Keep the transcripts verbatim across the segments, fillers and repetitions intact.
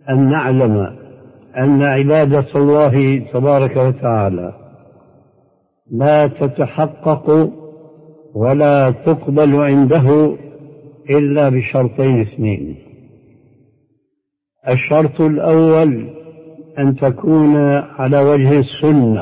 أن نعلم أن عبادة الله تبارك وتعالى لا تتحقق ولا تقبل عنده إلا بشرطين اثنين. الشرط الأول أن تكون على وجه السنة،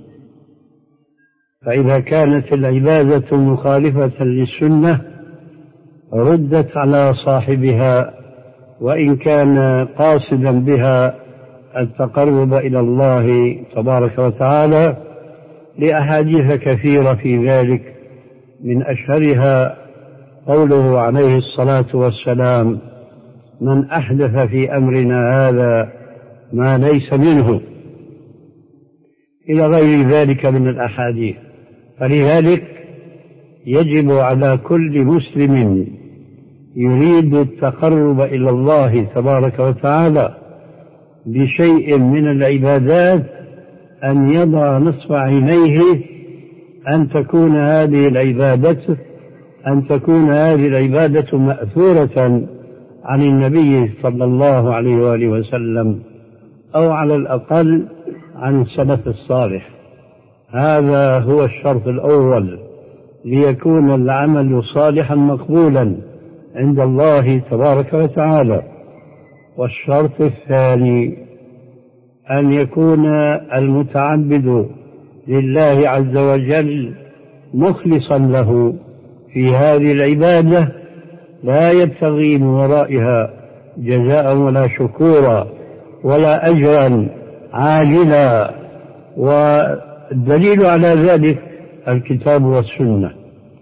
فإذا كانت العبادة مخالفة للسنة ردت على صاحبها وإن كان قاصدا بها التقرب إلى الله تبارك وتعالى، لأحاديث كثيرة في ذلك، من أشهرها قوله عليه الصلاة والسلام: من أحدث في أمرنا هذا ما ليس منه، إلى غير ذلك من الأحاديث. فلذلك يجب على كل مسلم يريد التقرب إلى الله تبارك وتعالى بشيء من العبادات أن يضع نصب عينيه أن تكون هذه العبادة أن تكون هذه العبادة مأثورة عن النبي صلى الله عليه وآله وسلم، أو على الأقل عن السلف الصالح. هذا هو الشرط الأول ليكون العمل صالحا مقبولا عند الله تبارك وتعالى. والشرط الثاني أن يكون المتعبد لله عز وجل مخلصا له في هذه العبادة، لا يبتغي من ورائها جزاء ولا شكورا ولا أجرا عاجلا. والدليل على ذلك الكتاب والسنة.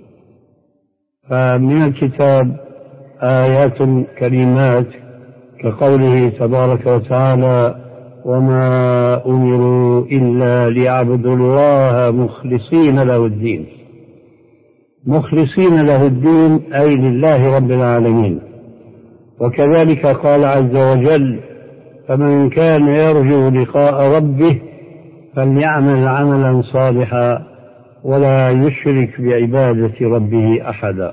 فمن الكتاب آيات كريمات كقوله تبارك وتعالى: وما أمروا إلا ليعبدوا الله مخلصين له الدين. مخلصين له الدين أي لله رب العالمين. وكذلك قال عز وجل: فمن كان يرجو لقاء ربه فليعمل عملا صالحا ولا يشرك بعبادة ربه أحدا.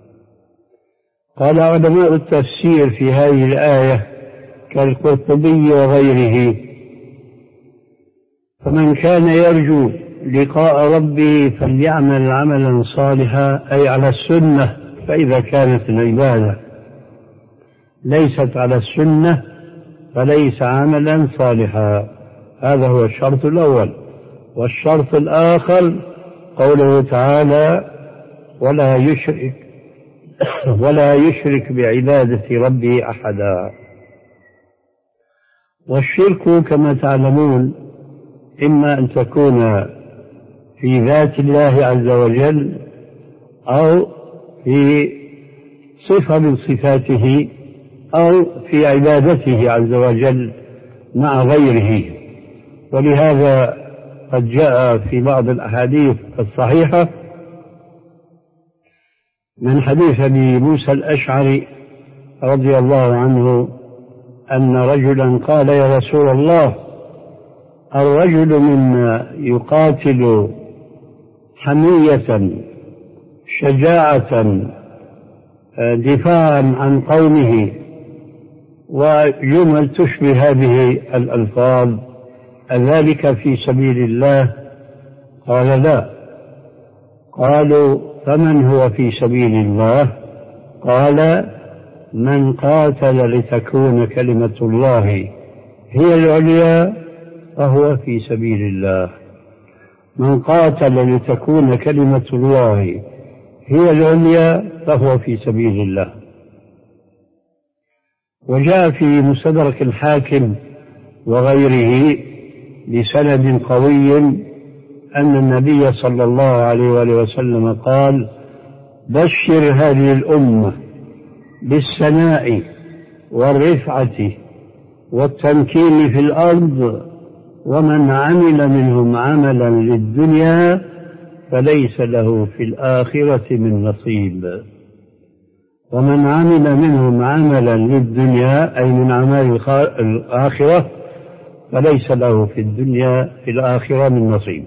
قال علماء التفسير في هذه الآية كالقرطبي وغيره: فمن كان يرجو لقاء ربه فليعمل عملا صالحا أي على السنة. فإذا كانت العبادة ليست على السنة فليس عملا صالحا. هذا هو الشرط الأول. والشرط الآخر قوله تعالى: ولا يشرك ولا يشرك بعبادة ربه أحدا. والشرك كما تعلمون إما أن تكون في ذات الله عز وجل أو في صفة من صفاته أو في عبادته عز وجل مع غيره. ولهذا قد جاء في بعض الأحاديث الصحيحة من حديث أبي موسى الأشعري رضي الله عنه أن رجلا قال: يا رسول الله، الرجل منا يقاتل حمية شجاعة دفاعا عن قومه وجمل تشبه هذه الألفاظ، أذلك في سبيل الله؟ قال: لا. قالوا: فمن هو في سبيل الله؟ قال: من قاتل لتكون كلمة الله هي العليا فهو في سبيل الله. من قاتل لتكون كلمة الله هي العليا فهو في سبيل الله. وجاء في مستدرك الحاكم وغيره بسند قوي أن النبي صلى الله عليه وآله وسلم قال: بشر هذه الأمة بالسناء والرفعة والتمكين في الأرض، ومن عمل منهم عملا للدنيا فليس له في الآخرة من نصيب. ومن عمل منهم عملا للدنيا أي من أعمال الآخرة فليس له في الدنيا في الآخرة من نصيب.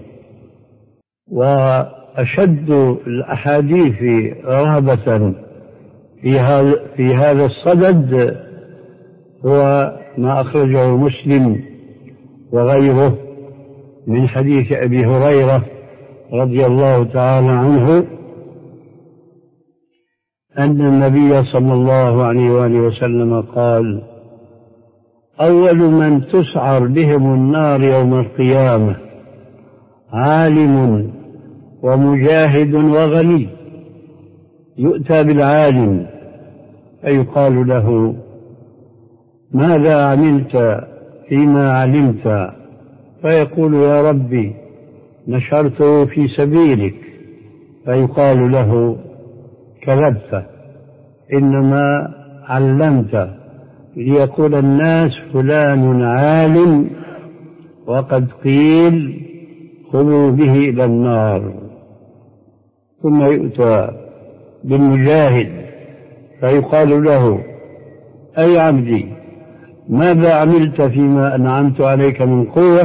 وأشد الأحاديث رهبة في هذا الصدد هو ما أخرجه مسلم وغيره من حديث أبي هريرة رضي الله تعالى عنه أن النبي صلى الله عليه وآله وسلم قال: أول من تسعر بهم النار يوم القيامة عالم ومجاهد وغني. يؤتى بالعالم فيقال له: ماذا عملت فيما علمت؟ فيقول: يا ربي نشرته في سبيلك. فيقال له: كذبت، إنما علمت ليقول الناس فلان عالم وقد قيل خذوا به إلى النار. ثم يؤتى بالمجاهد فيقال له: أي عبدي ماذا عملت فيما أنعمت عليك من قوة؟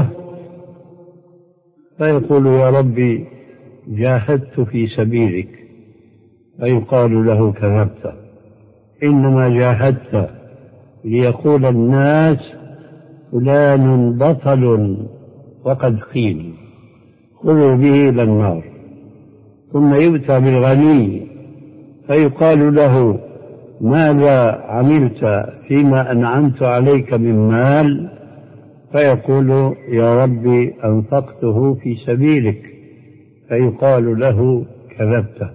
فيقول: يا ربي جاهدت في سبيلك. فيقال له: كذبت، إنما جاهدت ليقول الناس فلان بطل وقد قيل خذوا به إلى النار. ثم يؤتى بالغني فيقال له: ماذا عملت فيما أنعمت عليك من مال؟ فيقول: يا ربي أنفقته في سبيلك. فيقال له: كذبت،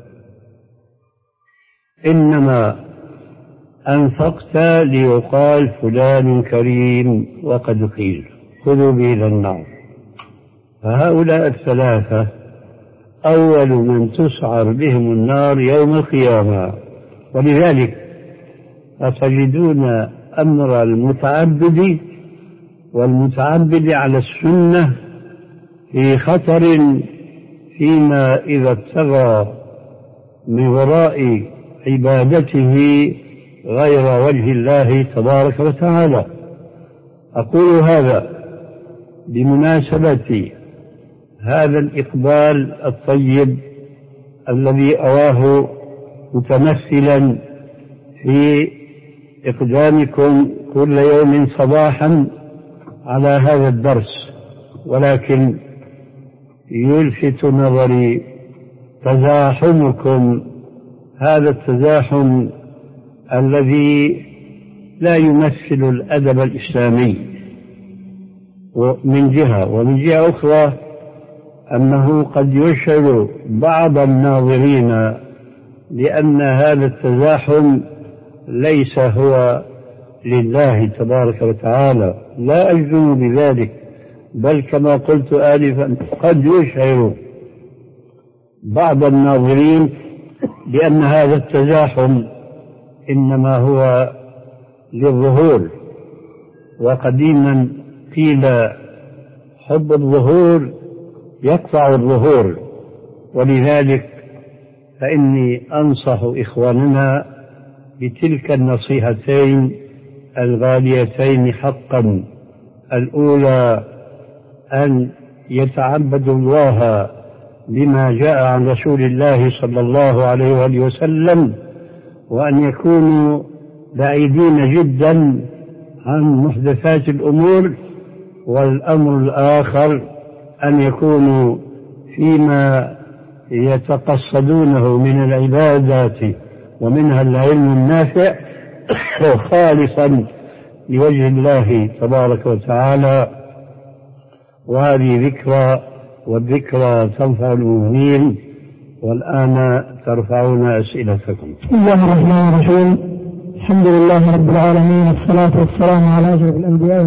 إنما أنفقت ليقال فلان كريم وقد قيل خذوا به إلى النار. فهؤلاء الثلاثة أول من تسعر بهم النار يوم القيامة. ولذلك فتجدون أمر المتعبد والمتعبد على السنة في خطر فيما إذا ابتغى من وراء عبادته غير وجه الله تبارك وتعالى. أقول هذا بمناسبة هذا الإقبال الطيب الذي أراه متمثلا في إقدامكم كل يوم صباحا على هذا الدرس. ولكن يلفت نظري تزاحمكم، هذا التزاحم الذي لا يمثل الأدب الإسلامي من جهة، ومن جهة أخرى أنه قد يشعر بعض الناظرين لأن هذا التزاحم ليس هو لله تبارك وتعالى. لا أجزم بذلك، بل كما قلت آنفا قد يشعر بعض الناظرين بأن هذا التزاحم إنما هو للظهور. وقديما قيل: حب الظهور يقطع الظهور. ولذلك فإني أنصح إخواننا بتلك النصيحتين الغاليتين حقا. الأولى أن يتعبدوا الله بما جاء عن رسول الله صلى الله عليه وآله وسلم، وأن يكونوا بعيدين جدا عن محدثات الأمور. والأمر الآخر أن يكونوا فيما يتقصدونه من العبادات ومنها العلم النافع خالصا لوجه الله تبارك وتعالى. وهذه ذكرى، والذكرى تنفع المؤمنين. والآن ترفعون أسئلتكم. بسم الله الرحمن الرحيم. الحمد لله رب العالمين، والصلاة والسلام على أشرف الأنبياء